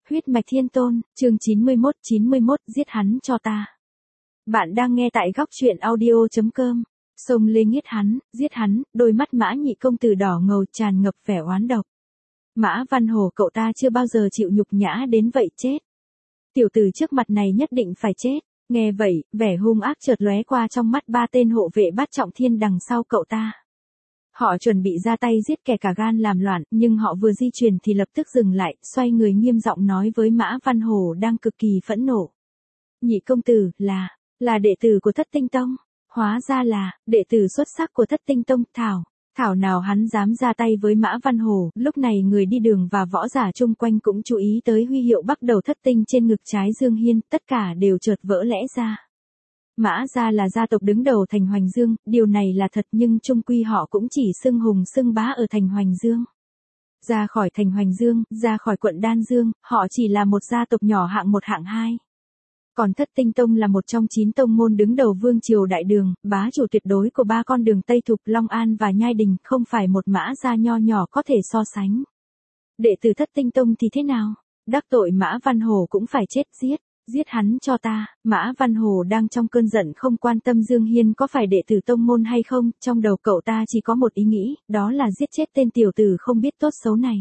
Huyết mạch thiên tôn, chương 91, giết hắn cho ta. Bạn đang nghe tại góc truyện audio.com. Xông lên giết hắn, đôi mắt Mã Nhị công tử đỏ ngầu tràn ngập vẻ oán độc. Mã Văn Hổ cậu ta chưa bao giờ chịu nhục nhã đến vậy chết. Tiểu tử trước mặt này nhất định phải chết. Nghe vậy, vẻ hung ác chợt lóe qua trong mắt ba tên hộ vệ Bát Trọng Thiên đằng sau cậu ta. Họ chuẩn bị ra tay giết kẻ cả gan làm loạn, nhưng họ vừa di chuyển thì lập tức dừng lại, xoay người nghiêm giọng nói với Mã Văn Hổ đang cực kỳ phẫn nộ. Nhị công tử, là đệ tử của Thất Tinh Tông. Hóa ra là, đệ tử xuất sắc của Thất Tinh Tông, Thảo nào hắn dám ra tay với Mã Văn Hổ. Lúc này người đi đường và võ giả chung quanh cũng chú ý tới huy hiệu bắc đầu thất tinh trên ngực trái Dương Hiên, tất cả đều chợt vỡ lẽ ra. Mã gia là gia tộc đứng đầu thành Hoành Dương, điều này là thật nhưng chung quy họ cũng chỉ xưng hùng xưng bá ở thành Hoành Dương. Ra khỏi thành Hoành Dương, ra khỏi quận Đan Dương, họ chỉ là một gia tộc nhỏ hạng một hạng hai. Còn Thất Tinh Tông là một trong 9 tông môn đứng đầu vương triều đại đường, bá chủ tuyệt đối của 3 con đường Tây Thục, Long An và Nhai Đình, không phải một Mã gia nho nhỏ có thể so sánh. Đệ tử Thất Tinh Tông thì thế nào? Đắc tội Mã Văn Hổ cũng phải chết, giết hắn cho ta. Mã Văn Hổ đang trong cơn giận không quan tâm Dương Hiên có phải đệ tử tông môn hay không, trong đầu cậu ta chỉ có một ý nghĩ, đó là giết chết tên tiểu tử không biết tốt xấu này.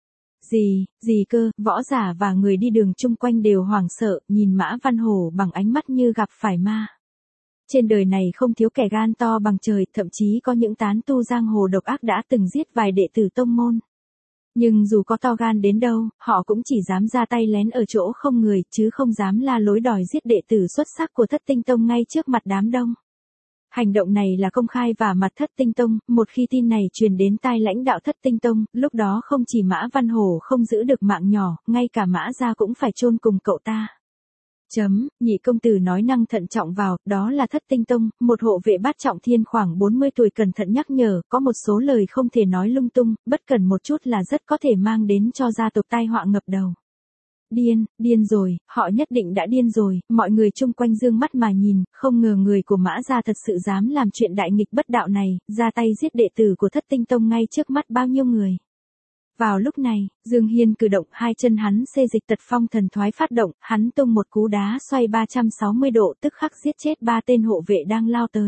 Gì cơ, võ giả và người đi đường chung quanh đều hoảng sợ, nhìn Mã Văn Hổ bằng ánh mắt như gặp phải ma. Trên đời này không thiếu kẻ gan to bằng trời, thậm chí có những tán tu giang hồ độc ác đã từng giết vài đệ tử tông môn. Nhưng dù có to gan đến đâu, họ cũng chỉ dám ra tay lén ở chỗ không người, chứ không dám la lối đòi giết đệ tử xuất sắc của Thất Tinh Tông ngay trước mặt đám đông. Hành động này là công khai và mặt Thất Tinh Tông, một khi tin này truyền đến tai lãnh đạo Thất Tinh Tông, lúc đó không chỉ Mã Văn Hổ không giữ được mạng nhỏ, ngay cả Mã gia cũng phải chôn cùng cậu ta. Nhị công tử nói năng thận trọng vào, đó là Thất Tinh Tông, một hộ vệ Bát Trọng Thiên khoảng 40 tuổi cẩn thận nhắc nhở, có một số lời không thể nói lung tung, bất cẩn một chút là rất có thể mang đến cho gia tộc tai họa ngập đầu. Điên rồi, họ nhất định đã điên rồi, mọi người chung quanh dương mắt mà nhìn, không ngờ người của Mã gia thật sự dám làm chuyện đại nghịch bất đạo này, ra tay giết đệ tử của Thất Tinh Tông ngay trước mắt bao nhiêu người. Vào lúc này, Dương Hiên cử động hai chân hắn xê dịch tật phong thần thoái phát động, hắn tung một cú đá xoay 360 độ tức khắc giết chết 3 tên hộ vệ đang lao tới.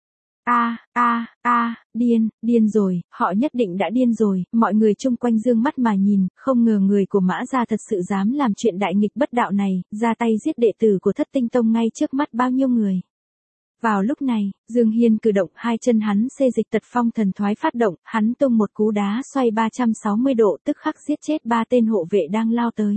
Điên rồi, họ nhất định đã điên rồi, mọi người chung quanh dương mắt mà nhìn, không ngờ người của Mã gia thật sự dám làm chuyện đại nghịch bất đạo này, ra tay giết đệ tử của Thất Tinh Tông ngay trước mắt bao nhiêu người. Vào lúc này, Dương Hiên cử động hai chân hắn xê dịch tật phong thần thoái phát động, hắn tung một cú đá xoay 360 độ tức khắc giết chết 3 tên hộ vệ đang lao tới.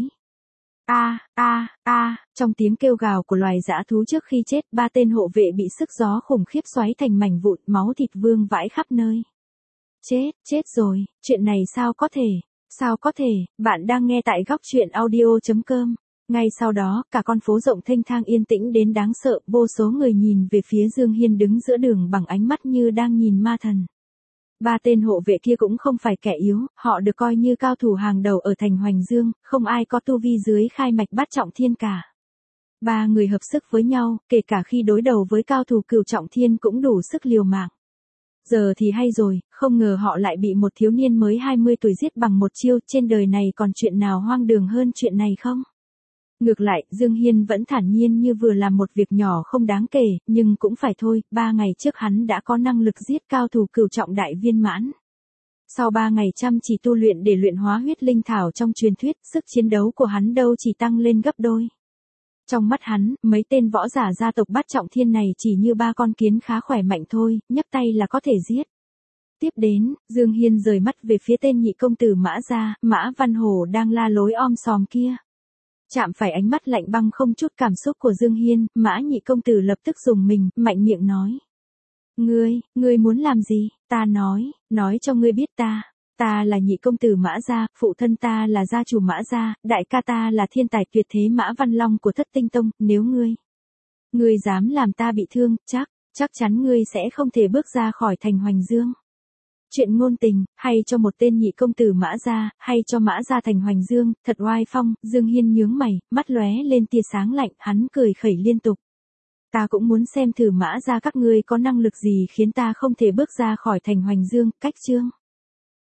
Trong tiếng kêu gào của loài dã thú trước khi chết, 3 tên hộ vệ bị sức gió khủng khiếp xoáy thành mảnh vụn, máu thịt vương vãi khắp nơi. Chết rồi, chuyện này sao có thể, bạn đang nghe tại góc truyện audio.com. Ngay sau đó, cả con phố rộng thênh thang yên tĩnh đến đáng sợ, vô số người nhìn về phía Dương Hiên đứng giữa đường bằng ánh mắt như đang nhìn ma thần. 3 tên hộ vệ kia cũng không phải kẻ yếu, họ được coi như cao thủ hàng đầu ở thành Hoành Dương, không ai có tu vi dưới khai mạch Bát Trọng Thiên cả. 3 người hợp sức với nhau, kể cả khi đối đầu với cao thủ Cửu Trọng Thiên cũng đủ sức liều mạng. Giờ thì hay rồi, không ngờ họ lại bị một thiếu niên mới 20 tuổi giết bằng một chiêu, trên đời này còn chuyện nào hoang đường hơn chuyện này không? Ngược lại, Dương Hiên vẫn thản nhiên như vừa làm một việc nhỏ không đáng kể, nhưng cũng phải thôi, 3 ngày trước hắn đã có năng lực giết cao thủ Cửu Trọng đại viên mãn. Sau 3 ngày chăm chỉ tu luyện để luyện hóa huyết linh thảo trong truyền thuyết, sức chiến đấu của hắn đâu chỉ tăng lên gấp đôi. Trong mắt hắn, mấy tên võ giả gia tộc Bát Trọng Thiên này chỉ như 3 con kiến khá khỏe mạnh thôi, nhấc tay là có thể giết. Tiếp đến, Dương Hiên rời mắt về phía tên nhị công tử Mã gia, Mã Văn Hổ đang la lối om sòm kia. Chạm phải ánh mắt lạnh băng không chút cảm xúc của Dương Hiên, Mã Nhị công tử lập tức rùng mình, mạnh miệng nói. Ngươi muốn làm gì? Ta nói cho ngươi biết ta là nhị công tử Mã gia, phụ thân ta là gia chủ Mã gia, đại ca ta là thiên tài tuyệt thế Mã Văn Long của Thất Tinh Tông, nếu ngươi dám làm ta bị thương, chắc chắn ngươi sẽ không thể bước ra khỏi thành Hoành Dương. Chuyện ngôn tình, hay cho một tên nhị công tử Mã gia, hay cho Mã gia thành Hoành Dương, thật oai phong. Dương Hiên nhướng mày, mắt lóe lên tia sáng lạnh, hắn cười khẩy liên tục. Ta cũng muốn xem thử Mã gia các ngươi có năng lực gì khiến ta không thể bước ra khỏi thành Hoành Dương, cách chương.